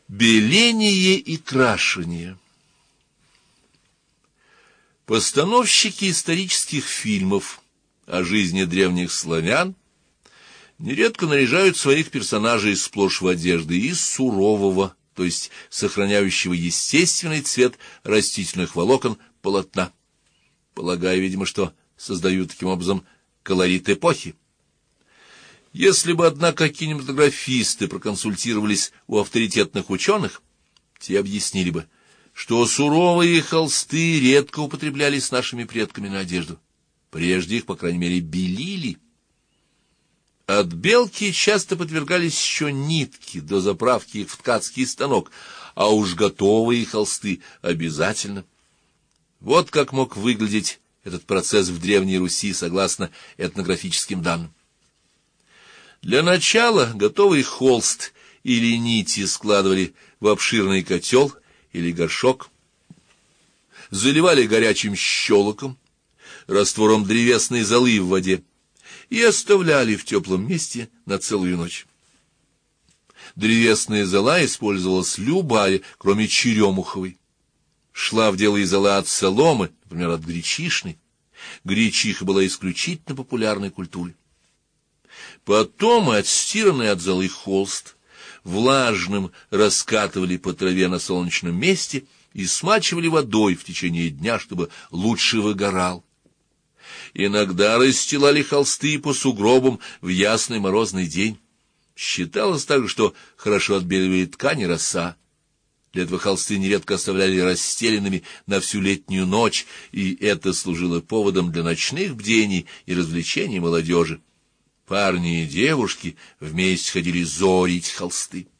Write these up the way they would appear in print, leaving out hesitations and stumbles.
Беление и крашение. Постановщики исторических фильмов о жизни древних славян нередко наряжают своих персонажей сплошь в одежды из сурового, то есть сохраняющего естественный цвет растительных волокон полотна, полагая, видимо, что создают таким образом колорит эпохи. Если бы, однако, кинематографисты проконсультировались у авторитетных ученых, те объяснили бы, что суровые холсты редко употреблялись нашими предками на одежду. Прежде их, по крайней мере, белили. От белки часто подвергались еще нитки до заправки их в ткацкий станок, а уж готовые холсты обязательно. Вот как мог выглядеть этот процесс в Древней Руси согласно этнографическим данным. Для начала готовый холст или нити складывали в обширный котел или горшок, заливали горячим щелоком, раствором древесной золы в воде и оставляли в теплом месте на целую ночь. Древесная зола использовалась любая, кроме черемуховой. Шла в дело и зола от соломы, например, от гречишной. Гречиха была исключительно популярной культурой. Потом отстиранный от золы холст влажным раскатывали по траве на солнечном месте и смачивали водой в течение дня, чтобы лучше выгорал. Иногда расстилали холсты по сугробам в ясный морозный день. Считалось также, что хорошо отбеливает ткань и роса. Для этого холсты нередко оставляли расстеленными на всю летнюю ночь, и это служило поводом для ночных бдений и развлечений молодежи. Парни и девушки вместе ходили зорить холсты.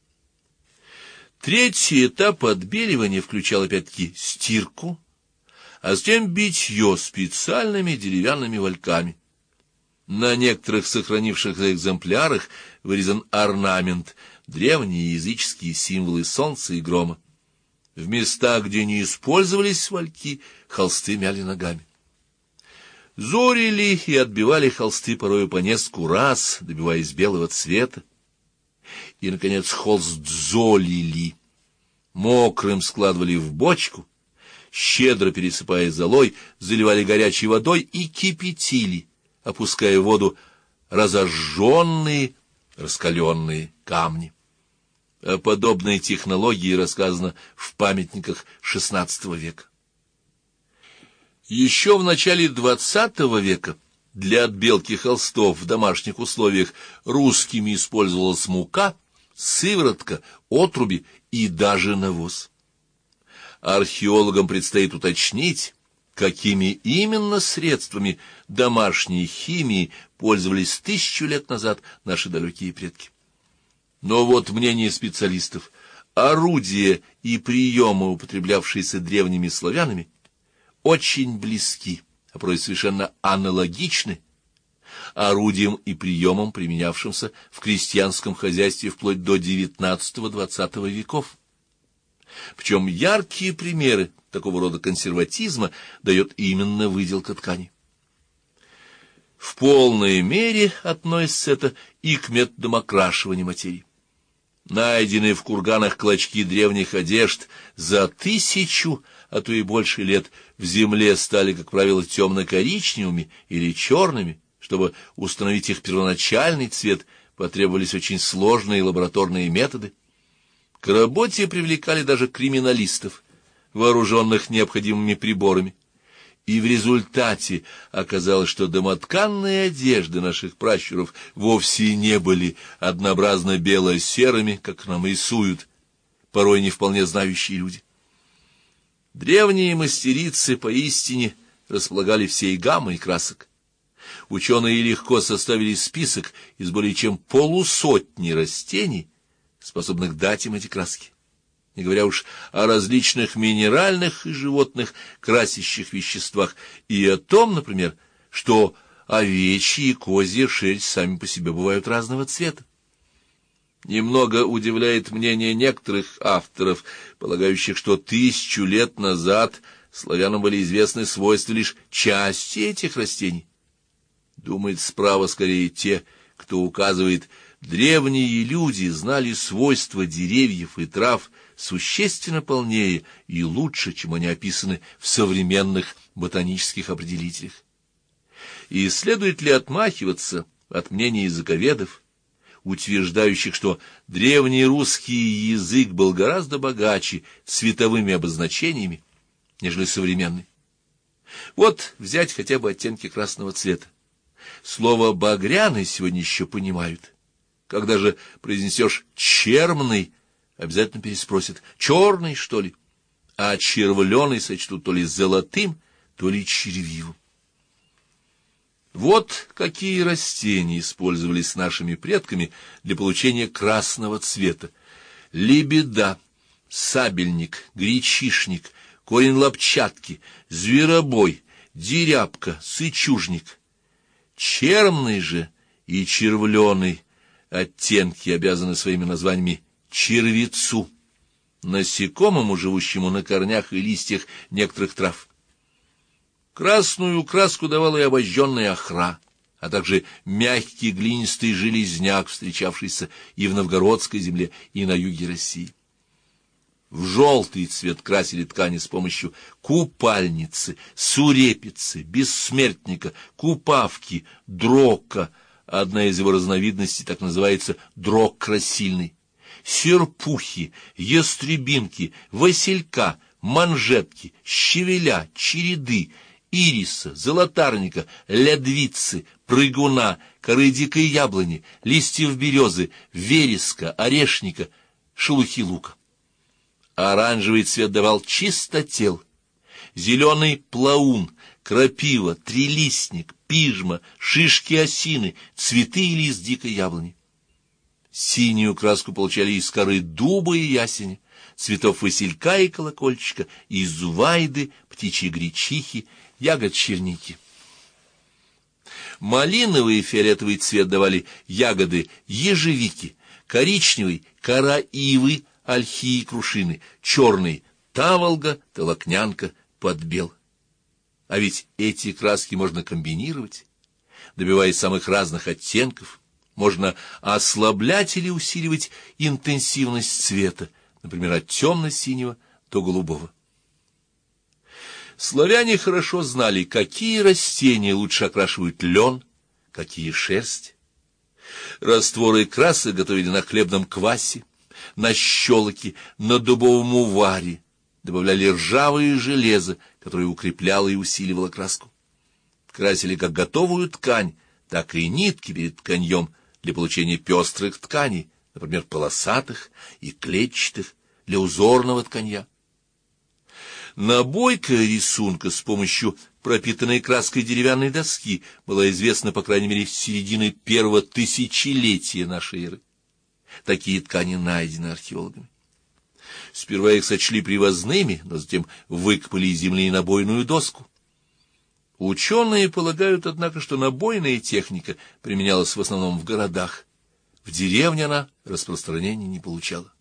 Третий этап отбеливания включал опять-таки стирку, а затем битье специальными деревянными вальками. На некоторых сохранившихся экземплярах вырезан орнамент, древние языческие символы солнца и грома. В местах, где не использовались вальки, холсты мяли ногами. Зорили и отбивали холсты порою по нескольку раз, добиваясь белого цвета. И, наконец, холст дзолили. Мокрым складывали в бочку, щедро пересыпая золой, заливали горячей водой и кипятили, опуская в воду разожженные, раскаленные камни. О подобной технологии рассказано в памятниках XVI века. Еще в начале XX века для отбелки холстов в домашних условиях русскими использовалась мука, сыворотка, отруби и даже навоз. Археологам предстоит уточнить, какими именно средствами домашней химии пользовались 1000 лет назад наши далекие предки. Но вот мнение специалистов: орудия и приемы, употреблявшиеся древними славянами, очень близки, а порой совершенно аналогичны орудиям и приемам, применявшимся в крестьянском хозяйстве вплоть до XIX-XX веков. Причем яркие примеры такого рода консерватизма дает именно выделка ткани. В полной мере относится это и к методам окрашивания материи. Найденные в курганах клочки древних одежд за 1000, а то и больше лет в земле стали, как правило, темно-коричневыми или черными. Чтобы установить их первоначальный цвет, потребовались очень сложные лабораторные методы. К работе привлекали даже криминалистов, вооруженных необходимыми приборами. И в результате оказалось, что домотканные одежды наших пращуров вовсе не были однообразно бело-серыми, как нам рисуют порой не вполне знающие люди. Древние мастерицы поистине располагали всей гаммой красок. Ученые легко составили список из более чем 50 растений, способных дать им эти краски. Не говоря уж о различных минеральных и животных красящих веществах, и о том, например, что овечья и козья шерсть сами по себе бывают разного цвета. Немного удивляет мнение некоторых авторов, полагающих, что 1000 лет назад славянам были известны свойства лишь части этих растений. Думает справа скорее те, кто указывает Древние люди знали свойства деревьев и трав существенно полнее и лучше, чем они описаны в современных ботанических определителях. И следует ли отмахиваться от мнений языковедов, утверждающих, что древний русский язык был гораздо богаче цветовыми обозначениями, нежели современный? Вот взять хотя бы оттенки красного цвета. Слово «багряный» сегодня еще понимают. Когда же произнесешь «чермный», обязательно переспросят: «черный, что ли?» А червленый сочтут то ли золотым, то ли червивым. Вот какие растения использовались нашими предками для получения красного цвета: лебеда, сабельник, гречишник, корень лопчатки, зверобой, дерябка, сычужник. Чермный же и червленый оттенки обязаны своими названиями червецу, насекомому, живущему на корнях и листьях некоторых трав. Красную краску давала и обожженная охра, а также мягкий глинистый железняк, встречавшийся и в новгородской земле, и на юге России. В желтый цвет красили ткани с помощью купальницы, сурепицы, бессмертника, купавки, дрока. Одна из его разновидностей так называется дрок красильный. Серпухи, ястребинки, василька, манжетки, щавеля, череды, ириса, золотарника, лядвицы, прыгуна, коры дикой яблони, листьев березы, вереска, орешника, шелухи лука. Оранжевый цвет давал чистотел, зеленый плаун, крапива, трилистник, пижма, шишки осины, цветы и лист дикой яблони. Синюю краску получали из коры дуба и ясеня, цветов василька и колокольчика, из вайды, птичьей гречихи, ягод черники. Малиновый и фиолетовый цвет давали ягоды ежевики, коричневый — кора ивы, ольхи и крушины, черный — таволга, толокнянка, подбел. А ведь эти краски можно комбинировать, добиваясь самых разных оттенков. Можно ослаблять или усиливать интенсивность цвета, например, от темно-синего до голубого. Славяне хорошо знали, какие растения лучше окрашивают лен, какие шерсть. Растворы красок готовили на хлебном квасе, на щелоке, на дубовом уваре, добавляли ржавое железо, которое укрепляло и усиливало краску. Красили как готовую ткань, так и нитки перед тканьем для получения пестрых тканей, например, полосатых и клетчатых, для узорного тканья. Набойка рисунка с помощью пропитанной краской деревянной доски была известна, по крайней мере, с середины первого тысячелетия нашей эры. Такие ткани найдены археологами. Сперва их сочли привозными, но затем выкопали из земли набойную доску. Ученые полагают, однако, что набойная техника применялась в основном в городах. В деревне она распространения не получала.